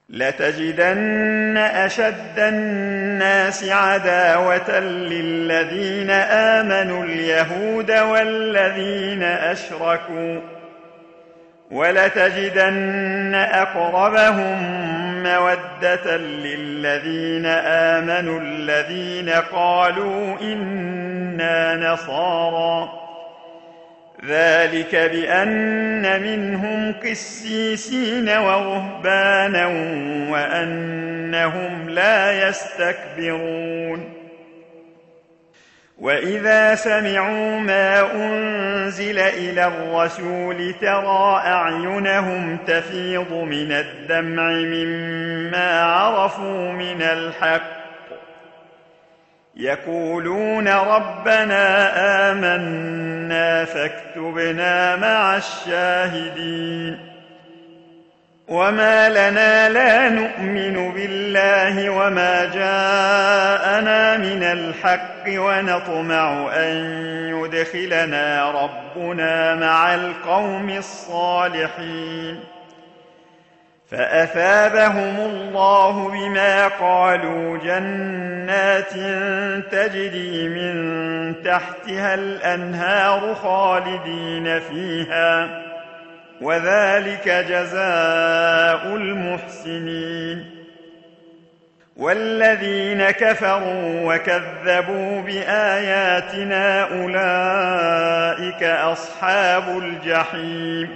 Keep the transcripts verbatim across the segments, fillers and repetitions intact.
لتجدن أشد الناس عداوة للذين آمنوا اليهود والذين أشركوا، ولتجدن أقربهم مودة للذين آمنوا الذين قالوا إنا نصارى، ذلك بأن منهم قسيسين ورهبانا وأنهم لا يستكبرون. وإذا سمعوا ما أنزل إلى الرسول ترى أعينهم تفيض من الدمع مما عرفوا من الحق، يقولون ربنا آمنا فاكتبنا مع الشاهدين. وما لنا لا نؤمن بالله وما جاءنا من الحق ونطمع أن يدخلنا ربنا مع القوم الصالحين، فأثابهم الله بما قالوا جنات تجري من تحتها الأنهار خالدين فيها، وذلك جزاء المحسنين. والذين كفروا وكذبوا بآياتنا أولئك أصحاب الجحيم.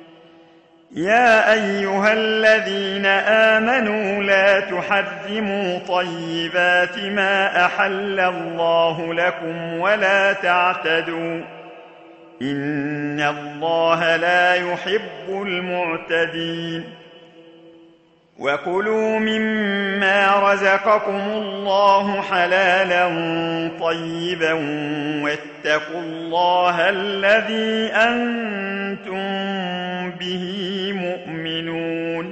يا أيها الذين آمنوا لا تحرموا طيبات ما أحل الله لكم ولا تعتدوا، إن الله لا يحب المعتدين. وكلوا مما رزقكم الله حلالا طيبا واتقوا الله الذي أنتم به مؤمنون.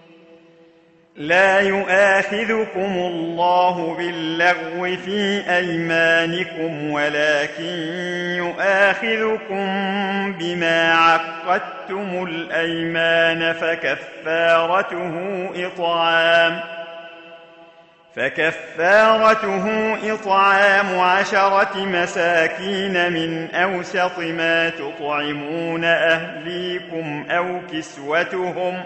لا يؤاخذكم الله باللغو في أيمانكم ولكن يؤاخذكم بما عقدتم الأيمان، فكفارته إطعام فكفارته إطعام عشرة مساكين من أوسط ما تطعمون أهليكم أو كسوتهم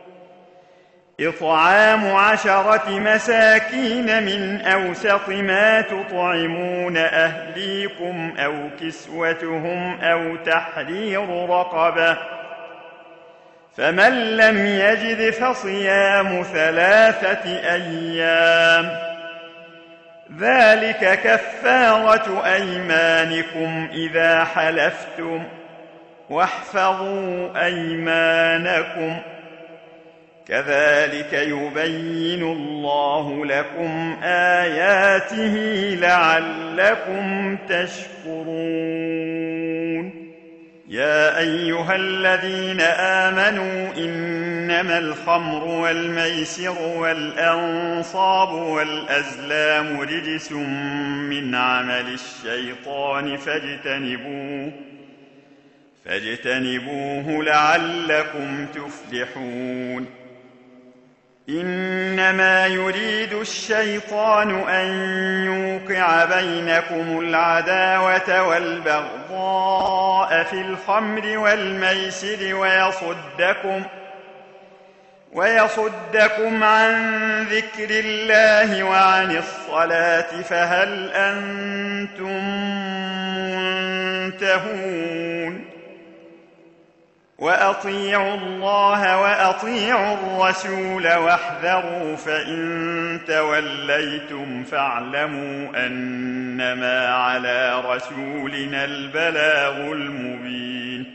إطعام عشرة مساكين من أوسط ما تطعمون أهليكم أو كسوتهم أو تحرير رقبة، فمن لم يجد فصيام ثلاثة أيام، ذلك كفارة أيمانكم إذا حلفتم، واحفظوا أيمانكم، كذلك يبين الله لكم آياته لعلكم تشكرون. يا أيها الذين آمنوا إنما الخمر والميسر والأنصاب والأزلام رجس من عمل الشيطان فاجتنبوه فاجتنبوه لعلكم تفلحون. إنما يريد الشيطان أن يوقع بينكم العداوة والبغضاء في الخمر والميسر ويصدكم ويصدكم عن ذكر الله وعن الصلاة، فهل أنتم منتهون؟ وأطيعوا الله وأطيعوا الرسول واحذروا، فإن توليتم فاعلموا أنما على رسولنا البلاغ المبين.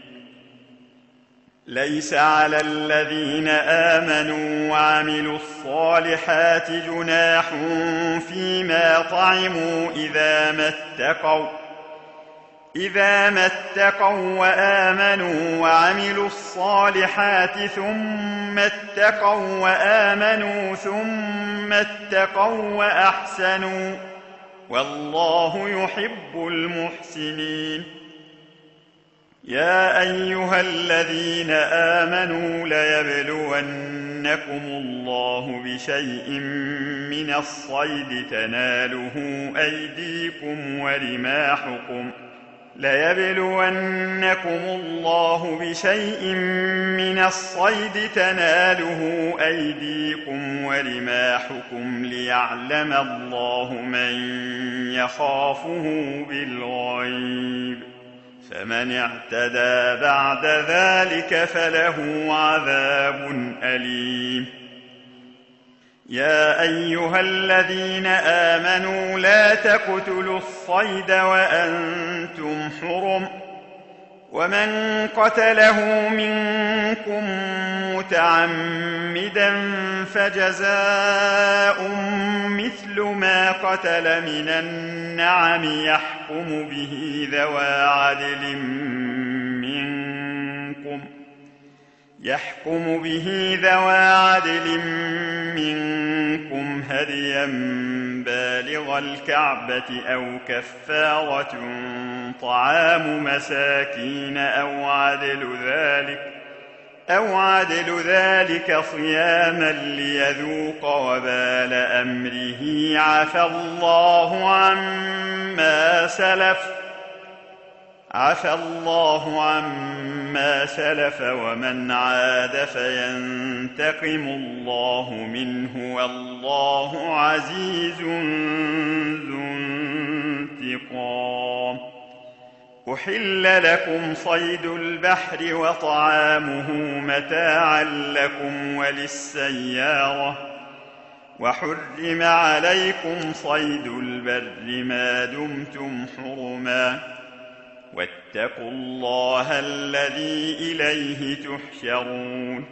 ليس على الذين آمنوا وعملوا الصالحات جناح فيما طعموا إذا ما اتقوا إذا ما اتقوا وآمنوا وعملوا الصالحات ثم اتقوا وآمنوا ثم اتقوا وأحسنوا، والله يحب المحسنين. يا أيها الذين آمنوا ليبلونكم الله بشيء من الصيد تناله أيديكم ورماحكم ليبلونكم الله بشيء من الصيد تناله أيديكم ورماحكم ليعلم الله من يخافه بالغيب فمن اعتدى بعد ذلك فله عذاب أليم. يا أيها الذين آمنوا لا تقتلوا الصيد وأنتم حرم ومن قتله منكم متعمدا فجزاء مثل ما قتل من النعم يحكم به ذوى عدل منكم يحكم به ذوى عدل منكم هديا بالغ الكعبة أو كفارة طعام مساكين أو عدل ذلك أو عدل ذلك صياما ليذوق وبال أمره عفى الله عما سلف عفى الله عما سلف ومن عاد فينتقم الله منه والله عزيز ذو انتقام. أحل لكم صيد البحر وطعامه متاعا لكم وللسيارة وحرم عليكم صيد البر ما دمتم حرما واتقوا الله الذي إليه تحشرون.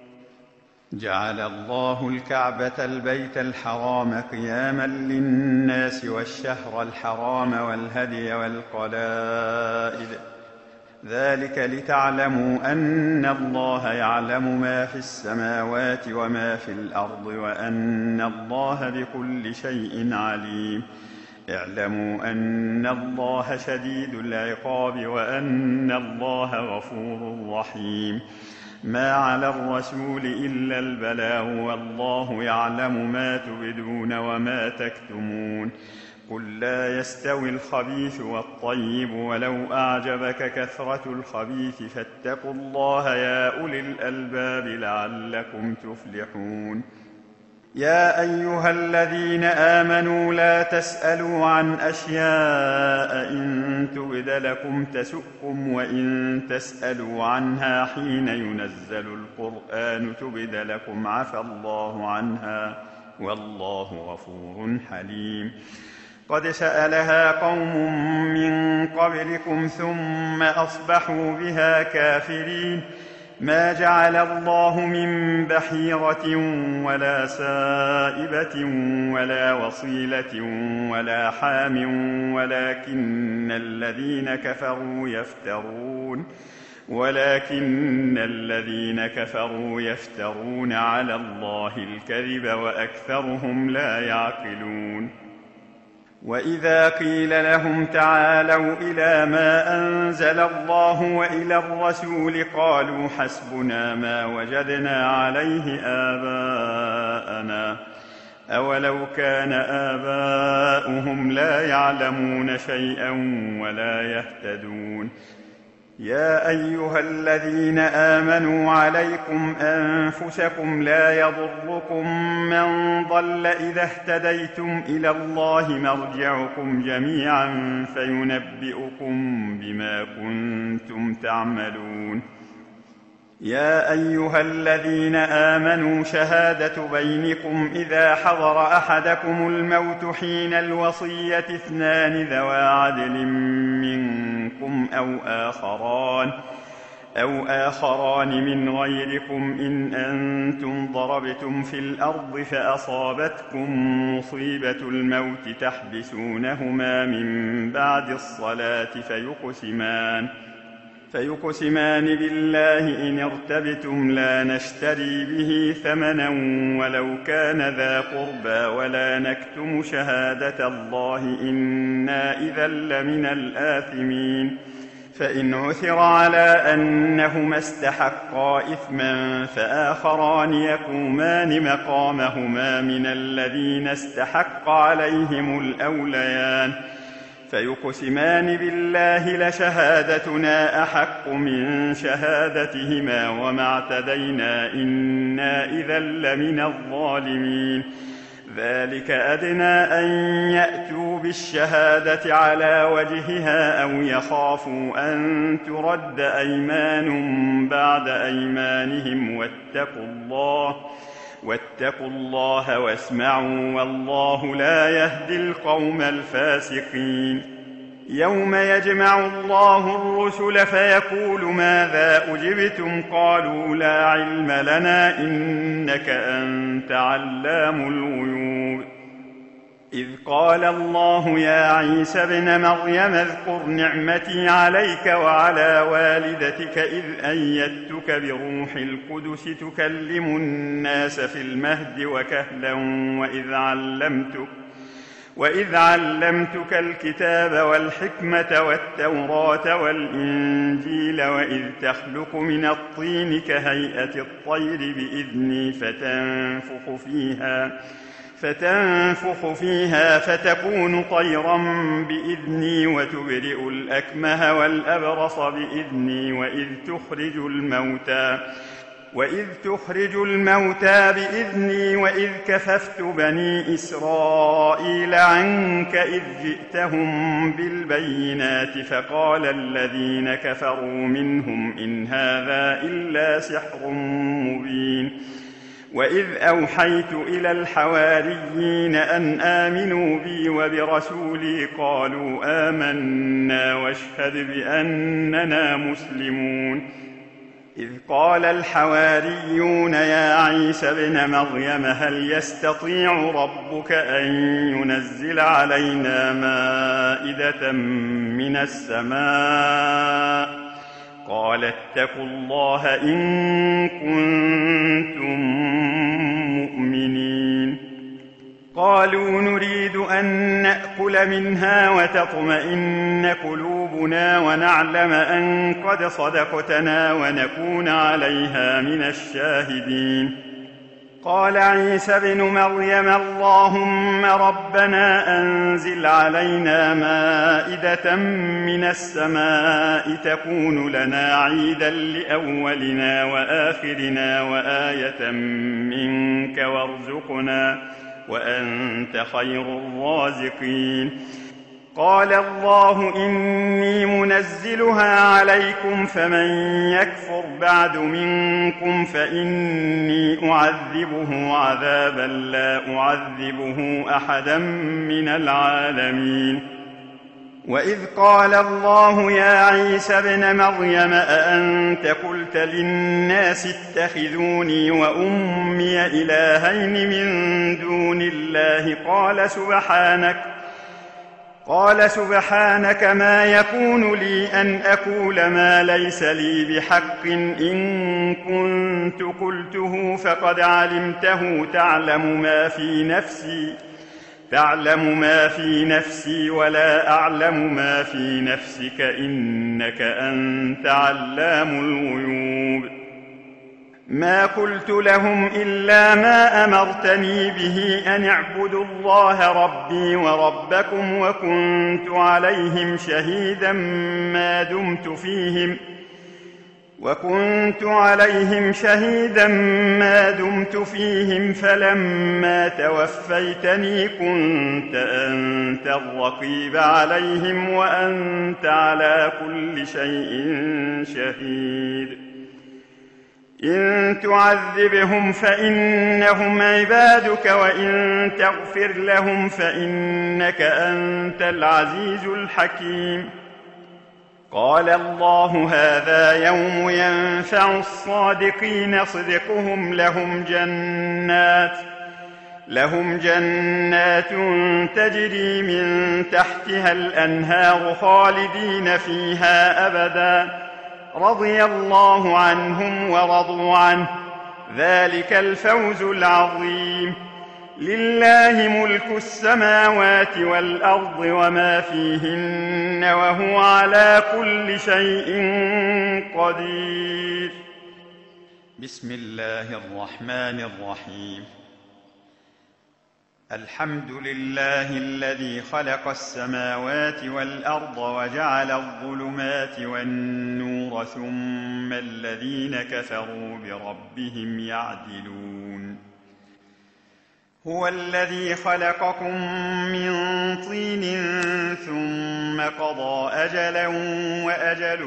جعل الله الكعبة البيت الحرام قياما للناس والشهر الحرام والهدي والقلائد ذلك لتعلموا أن الله يعلم ما في السماوات وما في الأرض وأن الله بكل شيء عليم. اعلموا أن الله شديد العقاب وأن الله غفور رحيم. ما على الرسول إلا البلاغ والله يعلم ما تبدون وما تكتمون. قل لا يستوي الخبيث والطيب ولو أعجبك كثرة الخبيث فاتقوا الله يا أولي الألباب لعلكم تفلحون. يا أيها الذين آمنوا لا تسألوا عن أشياء إن تبد لكم تسؤكم وإن تسألوا عنها حين ينزل القرآن تبد لكم عفى الله عنها والله غفور حليم. قد سألها قوم من قبلكم ثم أصبحوا بها كافرين. ما جعل الله من بحيرة ولا سائبة ولا وصيلة ولا حام ولكن الذين كفروا يفترون ولكن الذين كفروا يفترون على الله الكذب وأكثرهم لا يعقلون. وإذا قيل لهم تعالوا إلى ما أنزل الله وإلى الرسول قالوا حسبنا ما وجدنا عليه آباءنا أولو كان آباؤهم لا يعلمون شيئا ولا يهتدون. يا أيها الذين آمنوا عليكم أنفسكم لا يضركم من ضل إذا اهتديتم إلى الله مرجعكم جميعا فينبئكم بما كنتم تعملون. يا أيها الذين آمنوا شهادة بينكم إذا حضر أحدكم الموت حين الوصية اثنان ذوى عدل منكم أو آخران أو آخران من غيركم إن أنتم ضربتم في الأرض فأصابتكم مصيبة الموت تحبسونهما من بعد الصلاة فيقسمان فيقسمان بالله إن ارتبتم لا نشتري به ثمنا ولو كان ذا قربى ولا نكتم شهادة الله إنا إذا لمن الآثمين. فإن عثر على أنهما استحقا إثما فآخران يقومان مقامهما من الذين استحق عليهم الأوليان فيقسمان بالله لشهادتنا أحق من شهادتهما وما اعتدينا إنا إذا لمن الظالمين. ذلك أدنى أن يأتوا بالشهادة على وجهها أو يخافوا أن ترد أيمان بعد أيمانهم واتقوا الله واتقوا الله واسمعوا والله لا يهدي القوم الفاسقين. يوم يجمع الله الرسل فيقول ماذا أجبتم قالوا لا علم لنا إنك أنت علام الغيوب. إذ قال الله يا عيسى ابن مريم اذكر نعمتي عليك وعلى والدتك إذ أيدتك بروح القدس تكلم الناس في المهد وكهلا وإذ علمتك وإذ علمتك الكتاب والحكمة والتوراة والإنجيل وإذ تخلق من الطين كهيئة الطير بإذني فتنفخ فيها فتنفخ فيها فتكون طيرا بإذني وتبرئ الأكمه والأبرص بإذني وإذ تخرج الموتى وإذ تخرج الموتى بإذني وإذ كففت بني إسرائيل عنك إذ جئتهم بالبينات فقال الذين كفروا منهم إن هذا إلا سحر مبين. وإذ أوحيت إلى الحواريين أن آمنوا بي وبرسولي قالوا آمنا واشهد بأننا مسلمون. إذ قال الحواريون يا عيسى ابن مريم هل يستطيع ربك أن ينزل علينا مائدة من السماء قال اتقوا الله إن كنتم مؤمنين. قالوا نريد أن نأكل منها وتطمئن قلوبنا ونعلم أن قد صدقتنا ونكون عليها من الشاهدين. قال عيسى ابن مريم اللهم ربنا أنزل علينا مائدة من السماء تكون لنا عيدا لأولنا وآخرنا وآية منك وارزقنا وأنت خير الرازقين. قال الله إني منزلها عليكم فمن يكفر بعد منكم فإني أعذبه عذابا لا أعذبه أحدا من العالمين. وإذ قال الله يا عيسى ابن مريم أأنت قلت للناس اتخذوني وأمي إلهين من دون الله قال سبحانك قال سبحانك ما يكون لي أن أقول ما ليس لي بحق إن كنت قلته فقد علمته تعلم ما في نفسي تعلم ما في نفسي ولا أعلم ما في نفسك إنك أنت علام الغيوب. ما قلت لهم إلا ما أمرتني به أن اعبدوا الله ربي وربكم وكنت عليهم شهيدا ما دمت فيهم وكنت عليهم شهيدا ما دمت فيهم فلما توفيتني كنت أنت الرقيب عليهم وأنت على كل شيء شهيد. إن تعذبهم فإنهم عبادك وإن تغفر لهم فإنك أنت العزيز الحكيم. قال الله هذا يوم ينفع الصادقين صدقهم لهم جنات لهم جنات تجري من تحتها الأنهار خالدين فيها أبدا رضي الله عنهم ورضوا عنه ذلك الفوز العظيم. لله ملك السماوات والأرض وما فيهن وهو على كل شيء قدير. بسم الله الرحمن الرحيم. الحمد لله الذي خلق السماوات والأرض وجعل الظلمات والنور ثم الذين كفروا بربهم يعدلون. هو الذي خلقكم من طين ثم قضى أجلا وأجل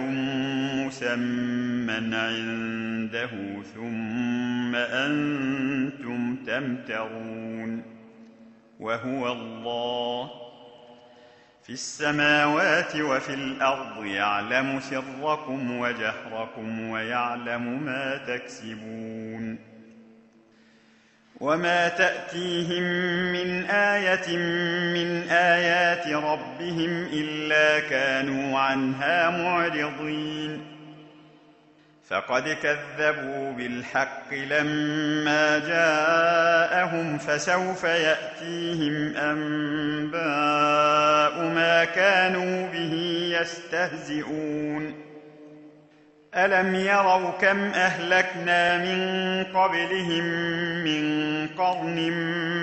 مسمى عنده ثم أنتم تمترون. وهو الله في السماوات وفي الأرض يعلم سركم وجهركم ويعلم ما تكسبون. وما تأتيهم من آية من آيات ربهم إلا كانوا عنها معرضين. فقد كذبوا بالحق لما جاءهم فسوف يأتيهم أنباء ما كانوا به يستهزئون. ألم يروا كم أهلكنا من قبلهم من قرن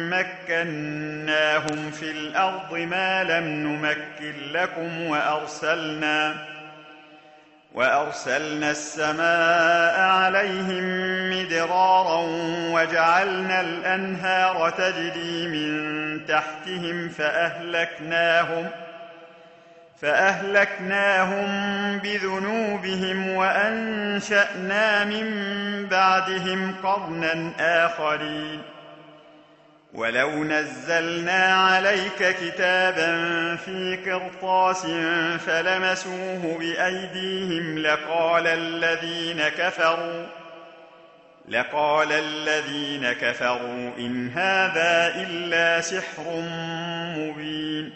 مكناهم في الأرض ما لم نمكن لكم وأرسلنا وأرسلنا السماء عليهم مدرارا وجعلنا الأنهار تجري من تحتهم فأهلكناهم فأهلكناهم بذنوبهم وأنشأنا من بعدهم قرنا آخرين. ولو نزلنا عليك كتابا في قرطاس فلمسوه بأيديهم لقال الذين كفروا لقال الذين كفروا إن هذا إلا سحر مبين.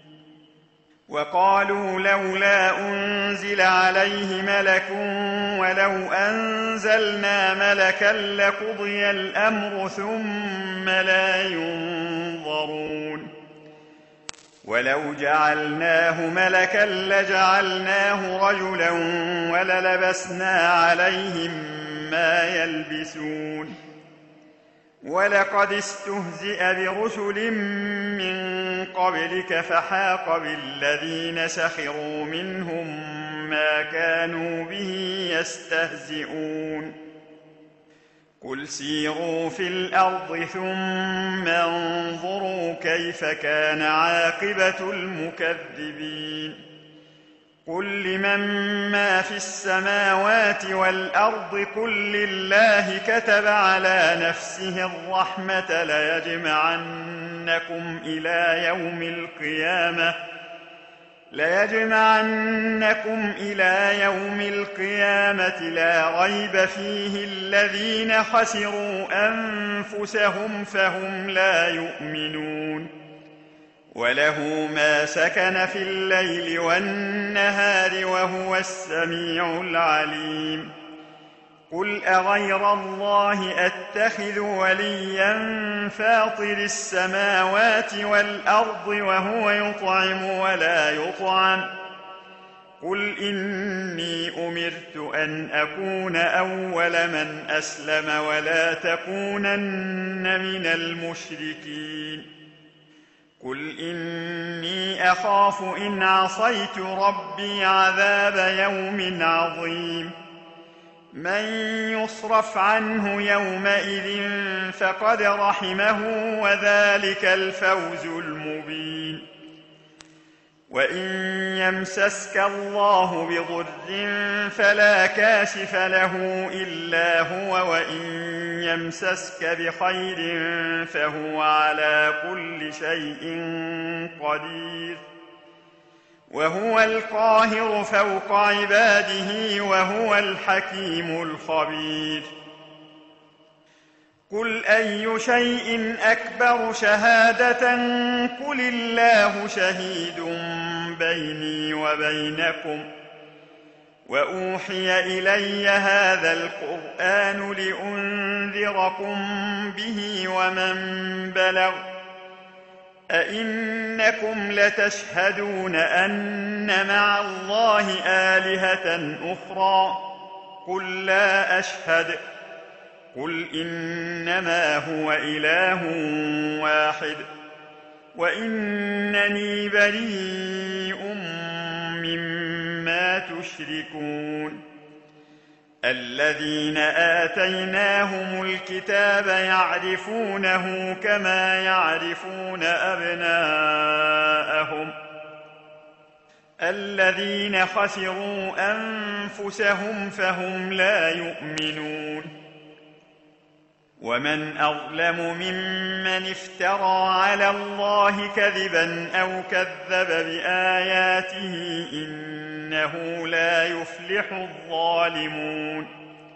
وقالوا لولا أنزل عليه ملك ولو أنزلنا ملكا لقضي الأمر ثم لا ينظرون. ولو جعلناه ملكا لجعلناه رجلا وللبسنا عليهم ما يلبسون. ولقد استهزئ برسل من قبلك فحاق بالذين سخروا منهم ما كانوا به يستهزئون. قل سيروا في الأرض ثم انظروا كيف كان عاقبة المكذبين. قل لمن ما في السماوات والأرض قل لله كتب على نفسه الرحمة ليجمعنكم إلى يوم القيامة ليجمعنكم إلى يوم القيامة لا ريب فيه الذين خسروا أنفسهم فهم لا يؤمنون. وله ما سكن في الليل والنهار وهو السميع العليم. قل أغير الله أتخذ وليا فاطر السماوات والأرض وهو يطعم ولا يطعم. قل إني أمرت أن أكون أول من أسلم ولا تكونن من المشركين. قل إني أخاف إن عصيت ربي عذاب يوم عظيم. من يصرف عنه يومئذ فقد رحمه وذلك الفوز المبين. وإن يمسسك الله بضر فلا كاشف له إلا هو وإن يمسسك بخير فهو على كل شيء قدير. وهو القاهر فوق عباده وهو الحكيم الخبير. قل أي شيء أكبر شهادة قل الله شهيد بيني وبينكم وأوحي إلي هذا القرآن لأنذركم به ومن بلغ أئنكم لتشهدون أن مع الله آلهة أخرى قل لا أشهد قل إنما هو إله واحد وإنني بريء مما تشركون الذين آتيناهم الكتاب يعرفونه كما يعرفون أبناءهم الذين خسروا أنفسهم فهم لا يؤمنون ومن أظلم ممن افترى على الله كذبا أو كذب بآياته إنه لا يفلح الظالمون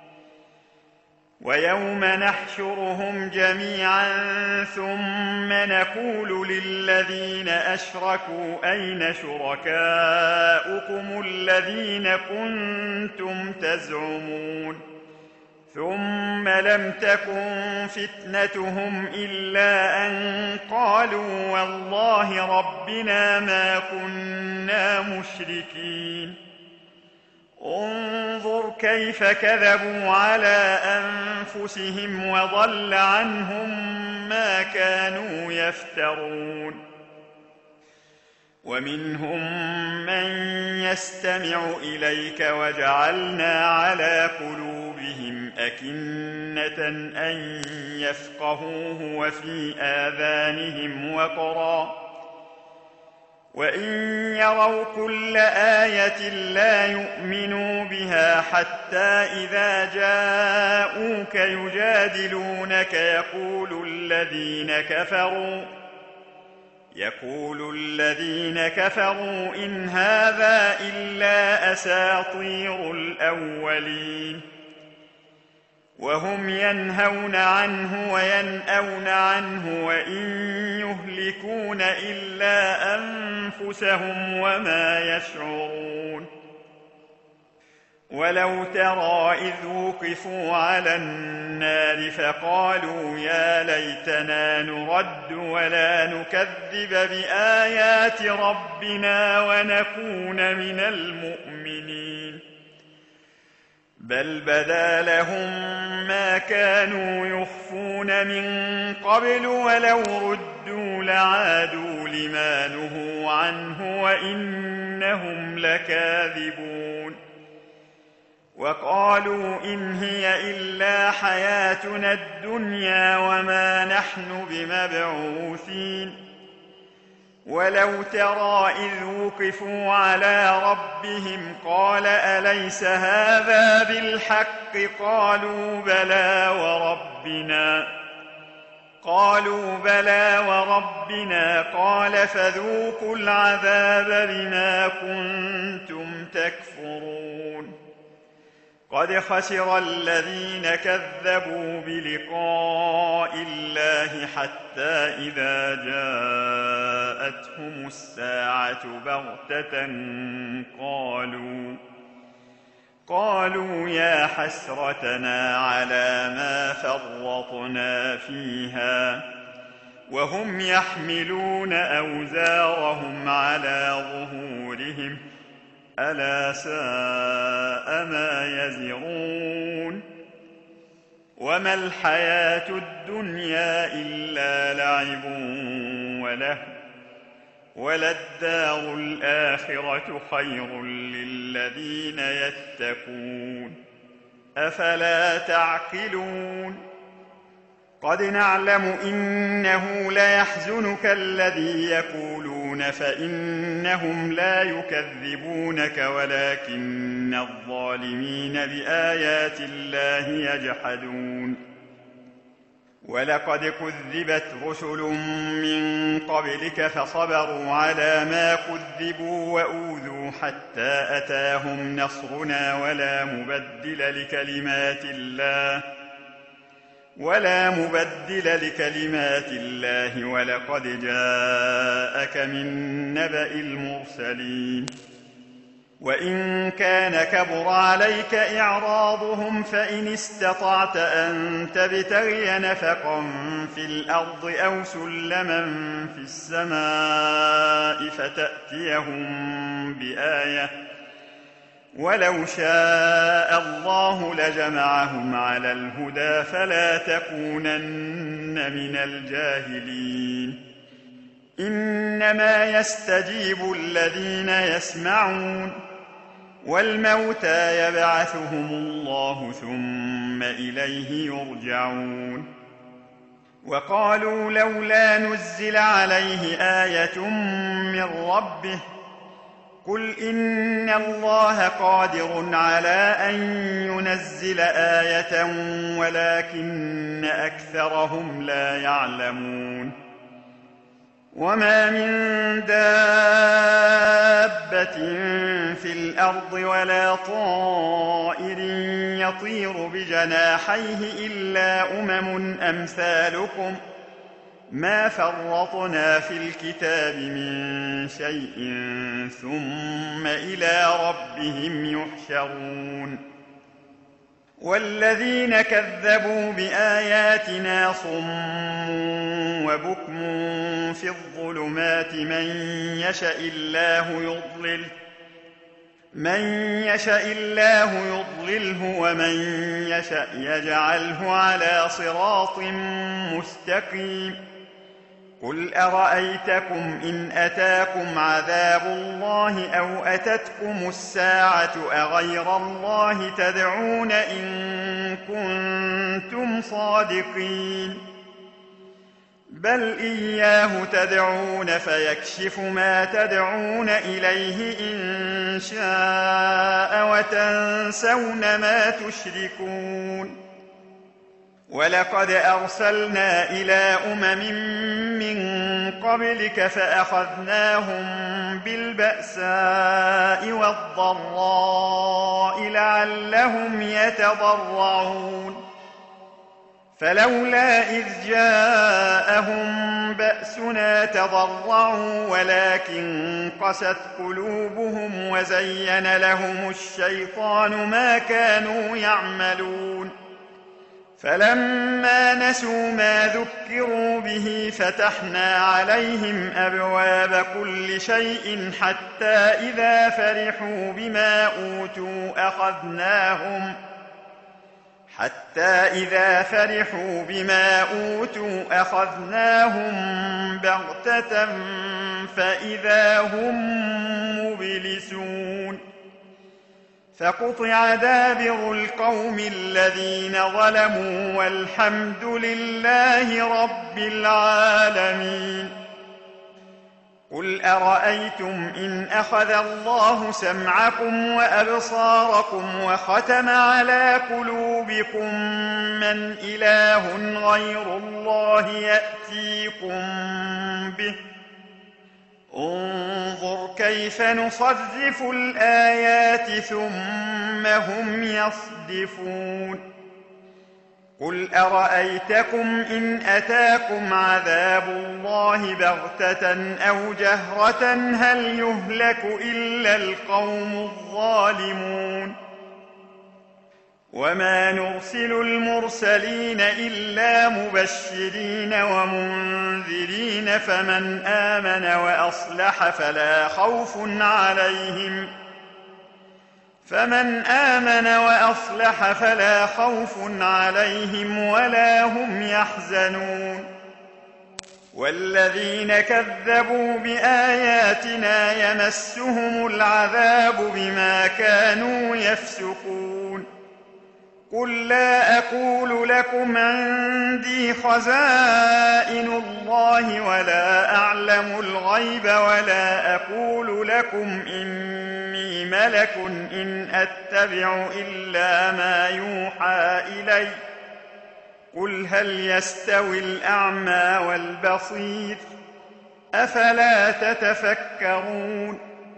ويوم نحشرهم جميعا ثم نقول للذين أشركوا أين شركاؤكم الذين كنتم تزعمون ثم لم تكن فتنتهم إلا أن قالوا والله ربنا ما كنا مشركين انظر كيف كذبوا على أنفسهم وضل عنهم ما كانوا يفترون ومنهم من يستمع إليك وجعلنا على قلوبهم أكنة أن يفقهوه وفي آذانهم وقرا وإن يروا كل آية لا يؤمنوا بها حتى إذا جاءوك يجادلونك يقول الذين كفروا يقول الذين كفروا إن هذا إلا أساطير الأولين وهم ينهون عنه وينأون عنه وإن يهلكون إلا أنفسهم وما يشعرون ولو ترى إذ وقفوا على النار فقالوا يا ليتنا نرد ولا نكذب بآيات ربنا ونكون من المؤمنين بل بدا لهم ما كانوا يخفون من قبل ولو ردوا لعادوا لما نهوا عنه وإنهم لكاذبون وقالوا إن هي إلا حياتنا الدنيا وما نحن بمبعوثين ولو ترى إذ وقفوا على ربهم قال أليس هذا بالحق قالوا بلى وربنا قالوا بلى وربنا قال فذوقوا العذاب بما كنتم تكفرون قد خسر الذين كذبوا بلقاء الله حتى إذا جاءتهم الساعة بغتة قالوا قالوا يا حسرتنا على ما فرطنا فيها وهم يحملون أوزارهم على ظهورهم ألا ساء ما يزرون وما الحياة الدنيا إلا لعب وله وللدار الآخرة خير للذين يتقون أفلا تعقلون قد نعلم إنه ليحزنك الذي يقولون فإنهم لا يكذبونك ولكن الظالمين بآيات الله يجحدون ولقد كذبت رسل من قبلك فصبروا على ما كذبوا وأوذوا حتى أتاهم نصرنا ولا مبدل لكلمات الله ولا مبدل لكلمات الله ولقد جاءك من نبأ المرسلين وإن كان كبر عليك إعراضهم فإن استطعت أن تبتغي نفقا في الأرض أو سلما في السماء فتأتيهم بآية ولو شاء الله لجمعهم على الهدى فلا تكونن من الجاهلين إنما يستجيب الذين يسمعون والموتى يبعثهم الله ثم إليه يرجعون وقالوا لولا نزل عليه آية من ربه قل إن الله قادر على أن ينزل آية ولكن أكثرهم لا يعلمون وما من دابة في الأرض ولا طائر يطير بجناحيه إلا أمم أمثالكم ما فرطنا في الكتاب من شيء ثم إلى ربهم يحشرون والذين كذبوا بآياتنا صم وبكم في الظلمات من يشاء الله يضلل من يشاء الله يضلله ومن يشاء يجعله على صراط مستقيم قل أرأيتكم إن أتاكم عذاب الله أو أتتكم الساعة أغير الله تدعون إن كنتم صادقين بل إياه تدعون فيكشف ما تدعون إليه إن شاء وتنسون ما تشركون ولقد أرسلنا إلى أمم من قبلك فأخذناهم بالبأساء والضراء لعلهم يتضرعون فلولا إذ جاءهم بأسنا تضرعوا ولكن قست قلوبهم وزين لهم الشيطان ما كانوا يعملون فلما نسوا ما ذكروا به فتحنا عليهم أبواب كل شيء حتى إذا فرحوا بما أوتوا أخذناهم حتى إذا فرحوا بما أوتوا أخذناهم بغتة فإذا هم مبلسون فقطع دابر القوم الذين ظلموا والحمد لله رب العالمين قل أرأيتم إن أخذ الله سمعكم وأبصاركم وختم على قلوبكم من إله غير الله يأتيكم به انظر كيف نصرف الآيات ثم هم يصدفون قل أرأيتكم إن أتاكم عذاب الله بغتة أو جهرة هل يهلك إلا القوم الظالمون وما نرسل المرسلين إلا مبشرين ومنذرين فمن آمن وأصلح فلا خوف عليهم فمن آمن وأصلح فلا خوف عليهم ولا هم يحزنون والذين كذبوا بآياتنا يمسهم العذاب بما كانوا يفسقون قل لا أقول لكم عندي خزائن الله ولا أعلم الغيب ولا أقول لكم إني ملك إن أتبع إلا ما يوحى إلي قل هل يستوي الأعمى والبصير أفلا تتفكرون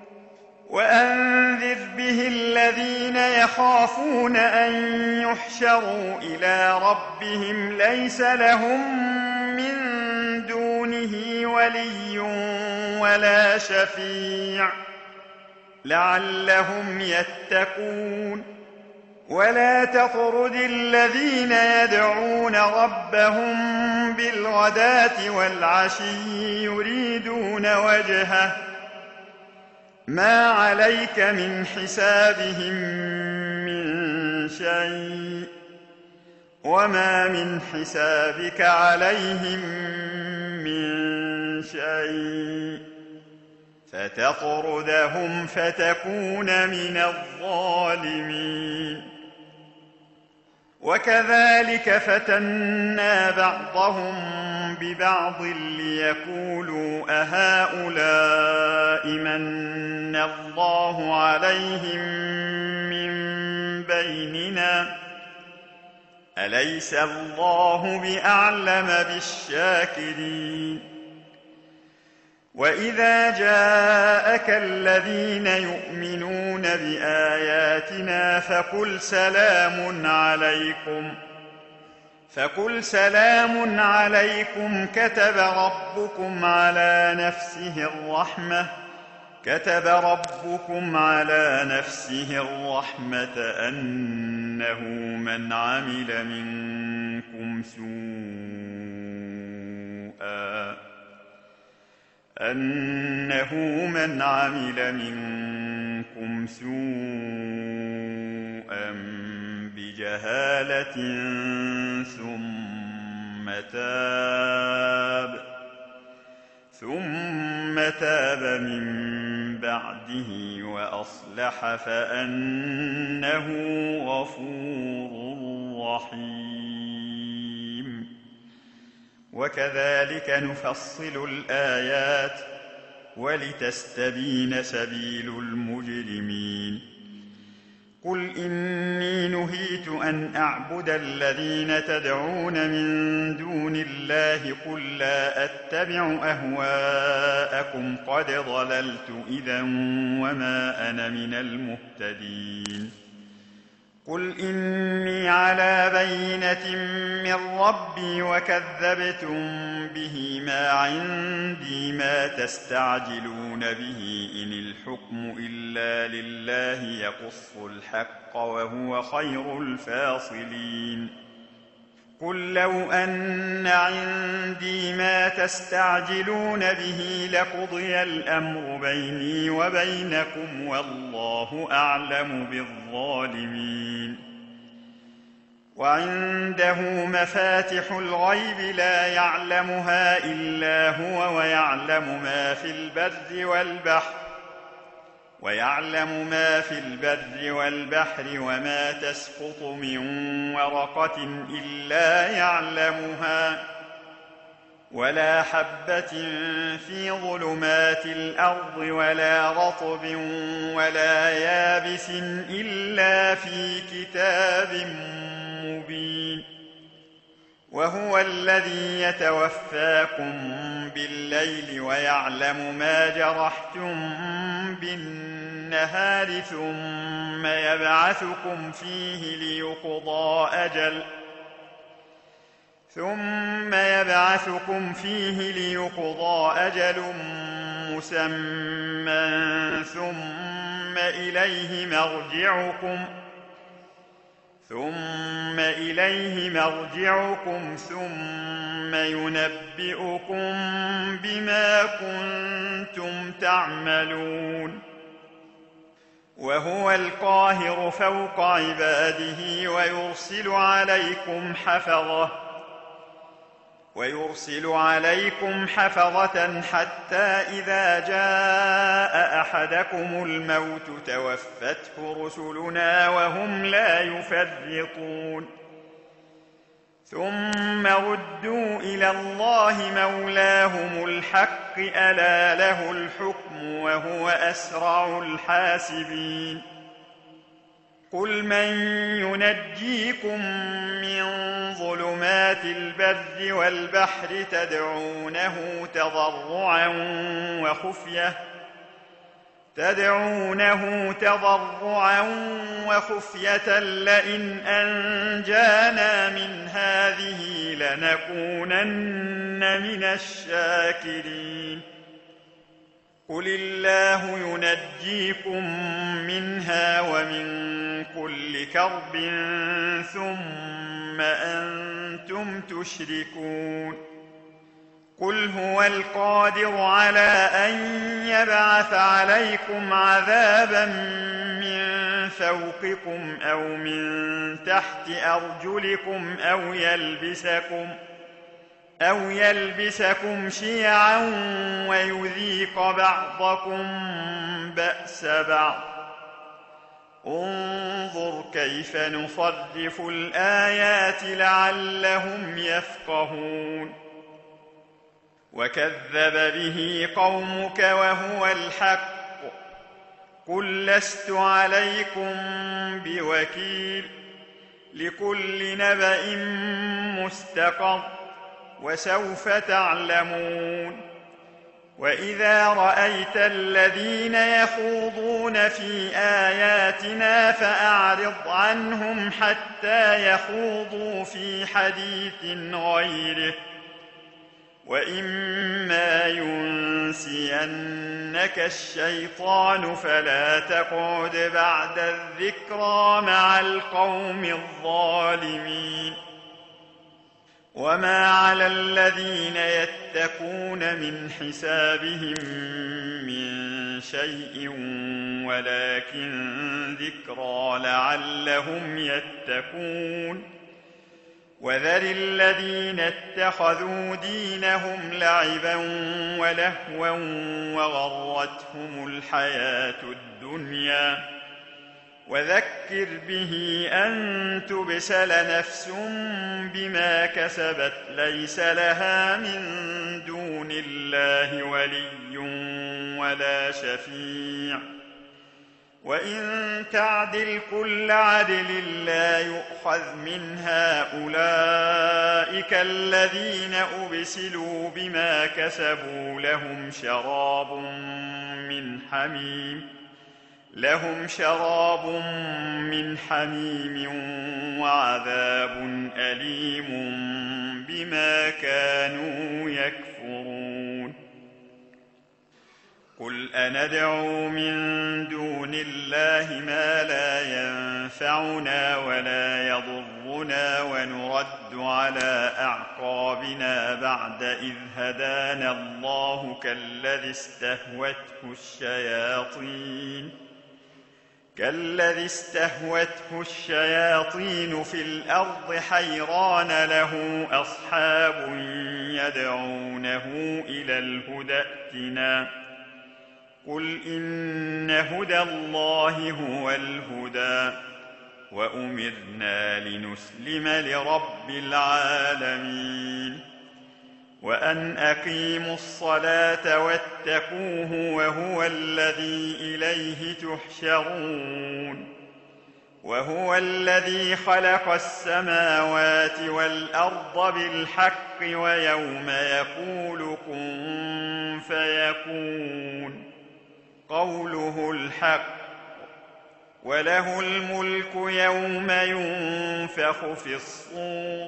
وأنذر به الذين يخافون أن يحشروا إلى ربهم ليس لهم من دونه ولي ولا شفيع لعلهم يتقون. ولا تطرد الذين يدعون ربهم بالغداة والعشي يريدون وجهه ما عليك من حسابهم من شيء وما من حسابك عليهم من شيء فتطردهم فتكون من الظالمين. وكذلك فتنا بعضهم ببعض ليقولوا أهؤلاء من الله عليهم من بيننا أليس الله بأعلم بالشاكرين. وإذا جاءك الذين يؤمنون بآياتنا فقل سلام عليكم فقل سلام عليكم كتب ربكم على نفسه الرحمة كتب ربكم على نفسه الرحمة أنه من عمل منكم سوءا أنه من عمل منكم سوءا بجهالة ثم تاب ثم تاب من بعده وأصلح فأنه غفور رحيم. وكذلك نفصل الآيات ولتستبين سبيل المجرمين. قل إني نهيت أن أعبد الذين تدعون من دون الله قل لا أتبع أهواءكم قد ضللت إذا وما أنا من المهتدين. قل إني على بينة من ربي وكذبتم به ما عندي ما تستعجلون به إن الحكم إلا لله يقص الحق وهو خير الفاصلين. قل لو أن عندي ما تستعجلون به لقضي الأمر بيني وبينكم والله أعلم بالظالمين. وعنده مفاتح الغيب لا يعلمها إلا هو ويعلم ما في البر والبحر ويعلم ما في البر والبحر وما تسقط من ورقة إلا يعلمها ولا حبة في ظلمات الأرض ولا رطب ولا يابس إلا في كتاب مبين. وهو الذي يتوفاكم بالليل ويعلم ما جرحتم بالنهار ثم يبعثكم فيه ليقضى أجل ثم يبعثكم فيه ليقضى أجل مسمى ثم إليه مرجعكم ثم إليه مرجعكم ثم ينبئكم بما كنتم تعملون. وهو القاهر فوق عباده ويرسل عليكم حفظة ويرسل عليكم حفظة حتى إذا جاء أحدكم الموت توفته رسلنا وهم لا يفرطون. ثم ردوا إلى الله مولاهم الحق ألا له الحكم وهو أسرع الحاسبين. قل من ينجيكم من ظلمات البر والبحر تدعونه تضرعا وخفية تدعونه تضرعا وخفية لئن أنجانا من هذه لنكونن من الشاكرين. قل الله ينجيكم منها ومن كل كرب ثم أنتم تشركون قل هو القادر على أن يبعث عليكم عذابا من فوقكم أو من تحت أرجلكم أو يلبسكم أو يلبسكم شيعا ويذيق بعضكم بأس بعض انظر كيف نصرف الآيات لعلهم يفقهون وكذب به قومك وهو الحق قل لست عليكم بوكيل لكل نبأ مستقر وسوف تعلمون وإذا رأيت الذين يخوضون في آياتنا فأعرض عنهم حتى يخوضوا في حديث غيره وإما ينسينك الشيطان فلا تقعد بعد الذكرى مع القوم الظالمين وما على الذين يتقون من حسابهم من شيء ولكن ذكرى لعلهم يتقون وذر الذين اتخذوا دينهم لعبا ولهوا وغرتهم الحياة الدنيا وذكر به أن تبسل نفس بما كسبت ليس لها من دون الله ولي ولا شفيع وإن تعدل كل عدل لا يؤخذ منها أولئك الذين أبسلوا بما كسبوا لهم شراب من حميم لهم شراب من حميم وعذاب أليم بما كانوا يكفرون قل أندعو من دون الله ما لا ينفعنا ولا يضرنا ونرد على أعقابنا بعد إذ هدانا الله كالذي استهوته الشياطين كالذي استهوته الشياطين في الأرض حيران له أصحاب يدعونه إلى الهدى ائتنا قل إن هدى الله هو الهدى وأمرنا لنسلم لرب العالمين وأن أقيموا الصلاة واتقوه وهو الذي إليه تحشرون وهو الذي خلق السماوات والأرض بالحق ويوم يقول كن فيكون قوله الحق وله الملك يوم ينفخ في الصور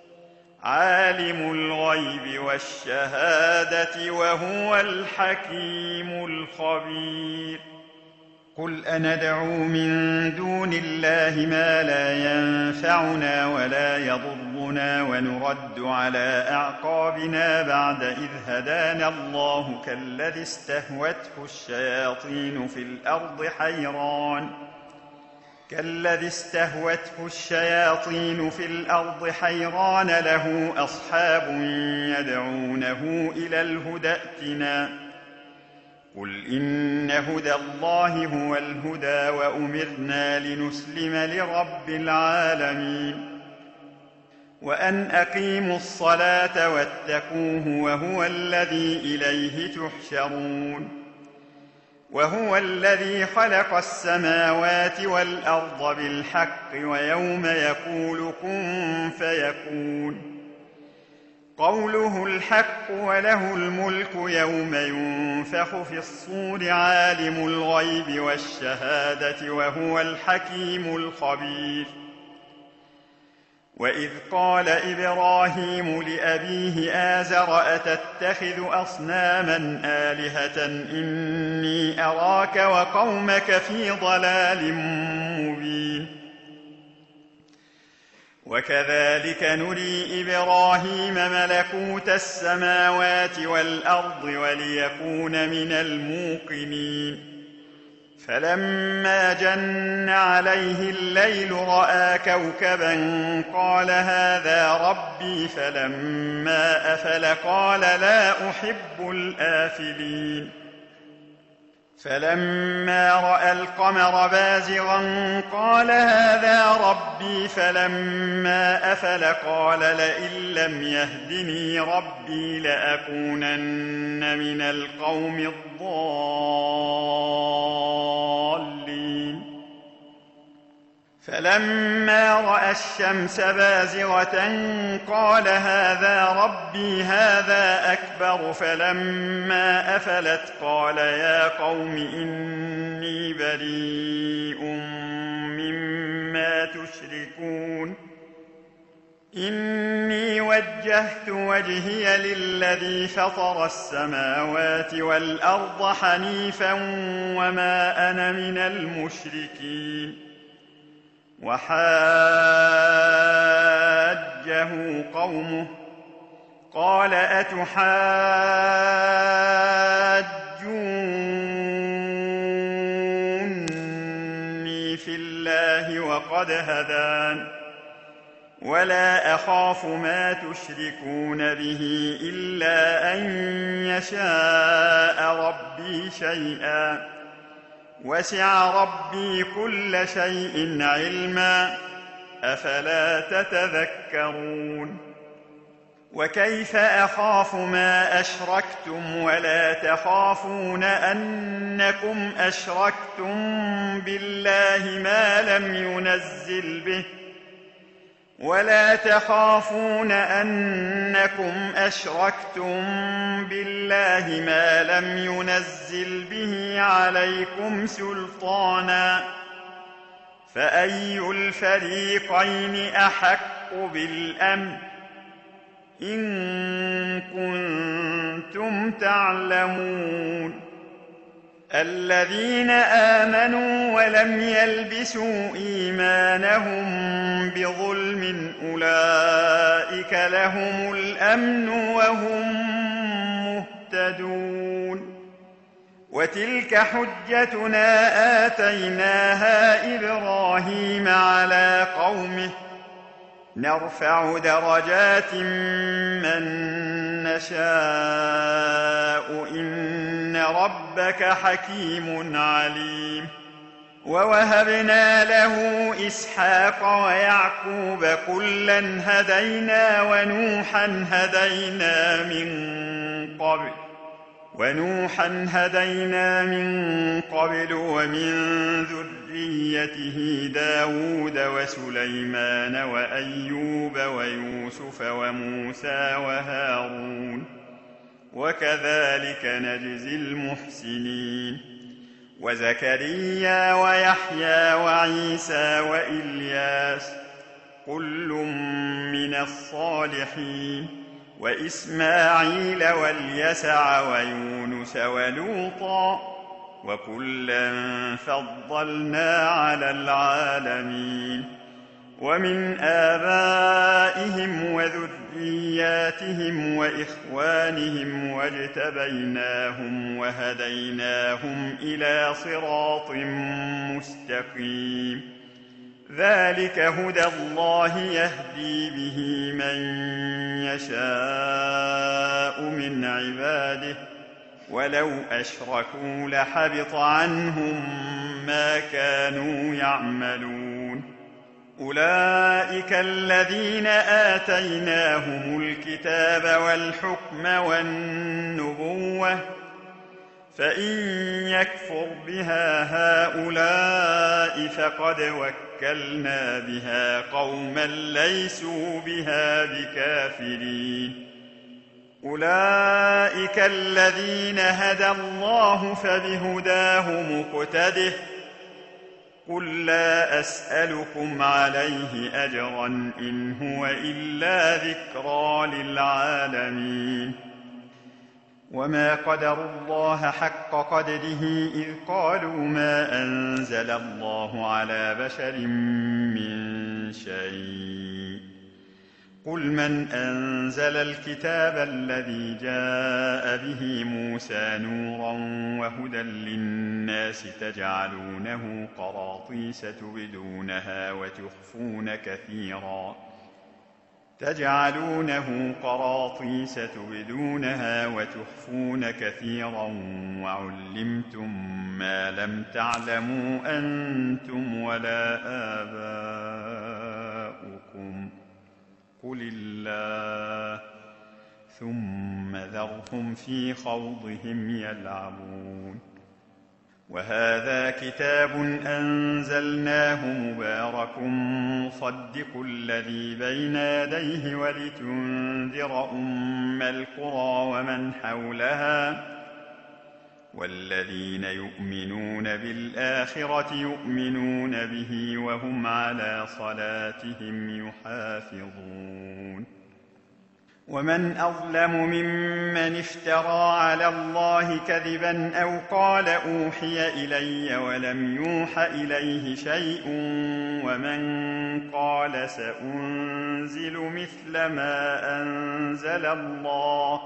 عالم الغيب والشهادة وهو الحكيم الخبير قل أندعو من دون الله ما لا ينفعنا ولا يضرنا ونرد على أعقابنا بعد إذ هدانا الله كالذي استهوته الشياطين في الأرض حيران كالذي استهوته الشياطين في الأرض حيران له أصحاب يدعونه إلى الهدى ائتنا قل إن هدى الله هو الهدى وأمرنا لنسلم لرب العالمين وأن أقيموا الصلاة واتقوه وهو الذي إليه تحشرون وهو الذي خلق السماوات والأرض بالحق ويوم يقول كن فيكون قوله الحق وله الملك يوم ينفخ في الصور عالم الغيب والشهادة وهو الحكيم الخبير وإذ قال إبراهيم لأبيه آزر أتتخذ أصناما آلهة إني أراك وقومك في ضلال مبين وكذلك نري إبراهيم ملكوت السماوات والأرض وليكون من الموقنين فلما جن عليه الليل رأى كوكبا قال هذا ربي فلما أفل قال لا أحب الآفلين فلما رأى القمر بازغا قال هذا ربي فلما أفل قال لئن لم يهدني ربي لأكونن من القوم الضالين فلما رأى الشمس بازغة قال هذا ربي هذا أكبر فلما أفلت قال يا قوم إني بريء مما تشركون إني وجهت وجهي للذي فطر السماوات والأرض حنيفا وما أنا من المشركين وحاجه قومه قال أتحاجوني في الله وقد هدان ولا أخاف ما تشركون به إلا أن يشاء ربي شيئا وسع ربي كل شيء علما أفلا تتذكرون وكيف أخاف ما أشركتم ولا تخافون أنكم أشركتم بالله ما لم ينزل به ولا تخافون أنكم أشركتم بالله ما لم ينزل به عليكم سلطانا فأي الفريقين أحق بالأمن إن كنتم تعلمون الذين آمنوا ولم يلبسوا إيمانهم بظلم أولئك لهم الأمن وهم مهتدون وتلك حجتنا آتيناها إبراهيم على قومه نرفع درجات من نشاء إن ربك حكيم عليم ووهبنا له إسحاق ويعقوب كلا هدينا ونوحا هدينا من قبل ونوحا هدينا من قبل ومن ذريته داود وسليمان وأيوب ويوسف وموسى وهارون وكذلك نجزي المحسنين وزكريا ويحيى وعيسى وإلياس كل من الصالحين وإسماعيل واليسع ويونس ولوطا وكلا فضلنا على العالمين ومن آبائهم وذرياتهم وإخوانهم واجتبيناهم وهديناهم إلى صراط مستقيم ذلك هدى الله يهدي به من يشاء من عباده ولو أشركوا لحبط عنهم ما كانوا يعملون أولئك الذين آتيناهم الكتاب والحكم والنبوة فإن يكفر بها هؤلاء فقد وكلنا بها قوما ليسوا بها بكافرين أولئك الذين هدى الله فبهداه مقتده قل لا أسألكم عليه أجرا إن هو إلا ذكرى للعالمين. وما قدروا الله حق قدره إذ قالوا ما أنزل الله على بشر من شيء. قل من أنزل الكتاب الذي جاء به موسى نورا وهدى للناس تجعلونه قراطيس تبدونها وتخفون كثيرا تجعلونه قراطيس تبدونها وتخفون كثيرا وعلمتم ما لم تعلموا أنتم ولا آباؤكم قل الله ثم ذرهم في خوضهم يلعبون. وهذا كتاب أنزلناه مبارك مصدق الذي بين يديه ولتنذر أم القرى ومن حولها والذين يؤمنون بالآخرة يؤمنون به وهم على صلاتهم يحافظون. ومن أظلم ممن افترى على الله كذبا أو قال أوحي إلي ولم يوح إليه شيء ومن قال سأنزل مثل ما أنزل الله.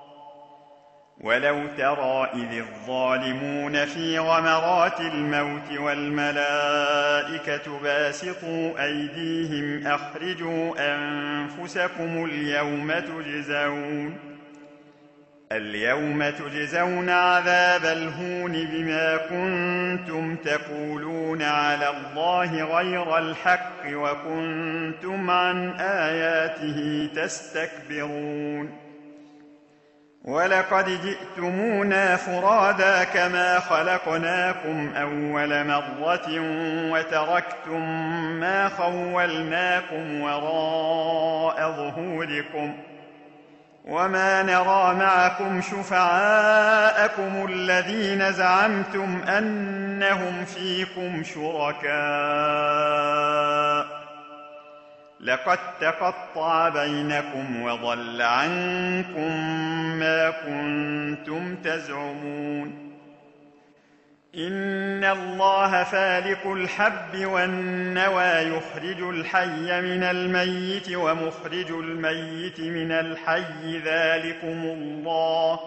ولو ترى إذ الظالمون في غمرات الموت والملائكة باسطوا أيديهم أخرجوا أنفسكم اليوم تجزون اليوم تجزون عذاب الهون بما كنتم تقولون على الله غير الحق وكنتم عن آياته تستكبرون. ولقد جئتمونا فرادا كما خلقناكم أول مرة وتركتم ما خولناكم وراء ظهوركم وما نرى معكم شفعاءكم الذين زعمتم أنهم فيكم شركاء لقد تقطع بينكم وضل عنكم ما كنتم تزعمون. إن الله فالق الحب والنوى يخرج الحي من الميت ومخرج الميت من الحي ذلكم الله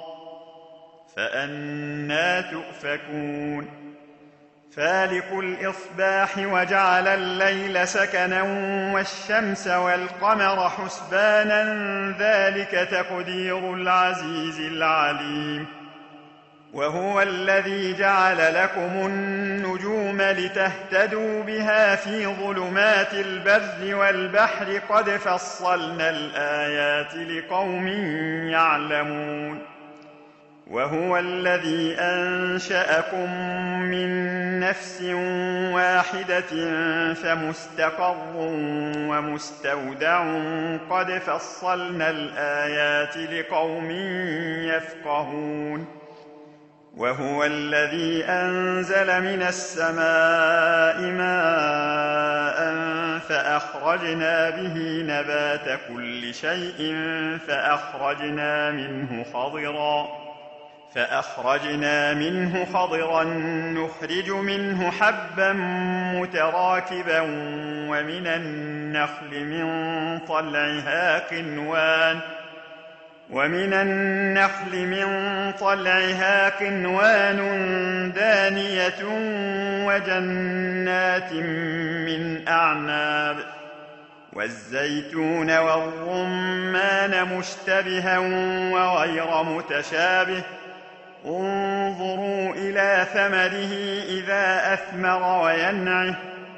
فأنى تؤفكون. فالق الإصباح وجعل الليل سكنا والشمس والقمر حسبانا ذلك تقدير العزيز العليم. وهو الذي جعل لكم النجوم لتهتدوا بها في ظلمات البر والبحر قد فصلنا الآيات لقوم يعلمون. وهو الذي أنشأكم من نفس واحدة فمستقر ومستودع قد فصلنا الآيات لقوم يفقهون. وهو الذي أنزل من السماء ماء فأخرجنا به نبات كل شيء فأخرجنا منه خضرا فأخرجنا منه خضرا نخرج منه حبا متراكبا ومن النخل من طلعها قنوان ومن النخل من طلعها قنوان دانية وجنات من أعناب والزيتون والرمان مشتبها وغير متشابه انظروا إلى ثمره إذا أثمر وينعه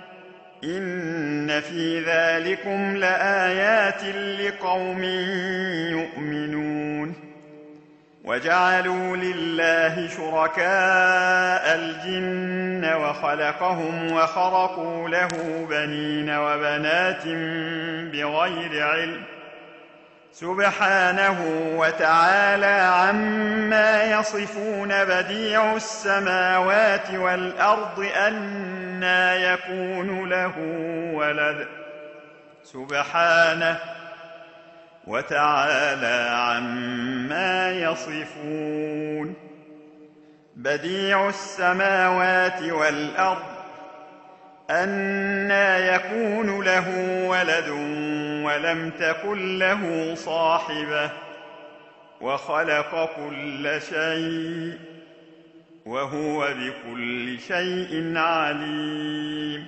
إن في ذلكم لآيات لقوم يؤمنون. وجعلوا لله شركاء الجن وخلقهم وخرقوا له بنين وبنات بغير علم سبحانه وتعالى عما يصفون بديع السماوات والأرض أنى يكون له ولد سبحانه وتعالى عما يصفون بديع السماوات والأرض أنى يكون له ولد ولم تكن له صاحبة وخلق كل شيء وهو بكل شيء عليم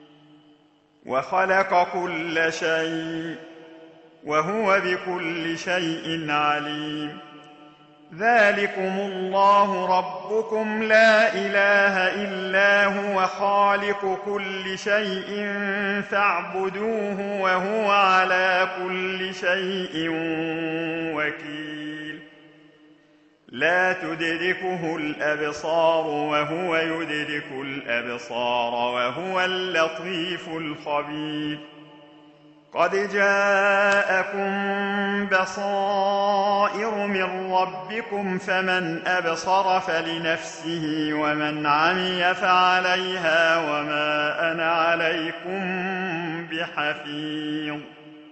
وخلق كل شيء وهو بكل شيء عليم ذلكم الله ربكم لا إله إلا هو خالق كل شيء فاعبدوه وهو على كل شيء وكيل لا تدركه الأبصار وهو يدرك الأبصار وهو اللطيف الخبير قد جاءكم بصائر من ربكم فمن أبصر فلنفسه ومن عمي فعليها وما أنا عليكم بحفيظ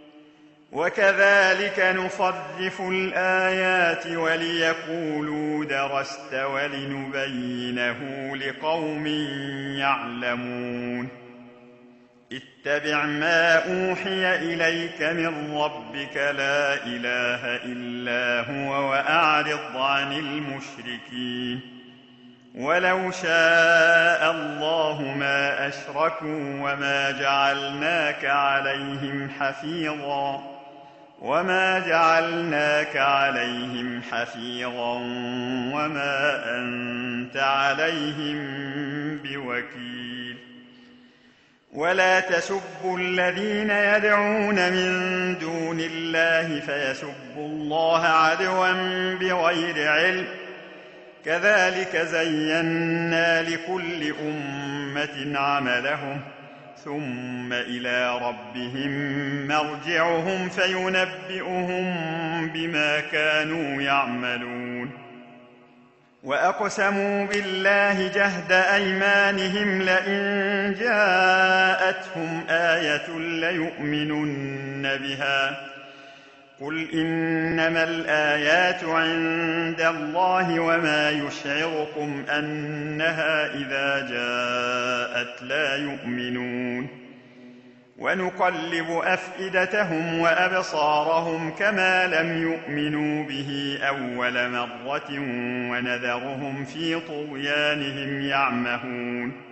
وكذلك نصرف الآيات وليقولوا درست ولنبينه لقوم يعلمون اتبع ما أوحي إليك من ربك لا إله إلا هو وأعرض عن المشركين ولو شاء الله ما أشركوا وما جعلناك عليهم حفيظا وما جعلناك عليهم حفيظا وما أنت عليهم بوكيل ولا تسبوا الذين يدعون من دون الله فيسبوا الله عدوا بغير علم كذلك زينا لكل أمة عملهم ثم إلى ربهم مرجعهم فينبئهم بما كانوا يعملون وأقسموا بالله جهد أيمانهم لئن جاءتهم آية ليؤمنن بها قل إنما الآيات عند الله وما يشعركم أنها إذا جاءت لا يؤمنون ونقلب أفئدتهم وأبصارهم كما لم يؤمنوا به أول مرة ونذرهم في طغيانهم يعمهون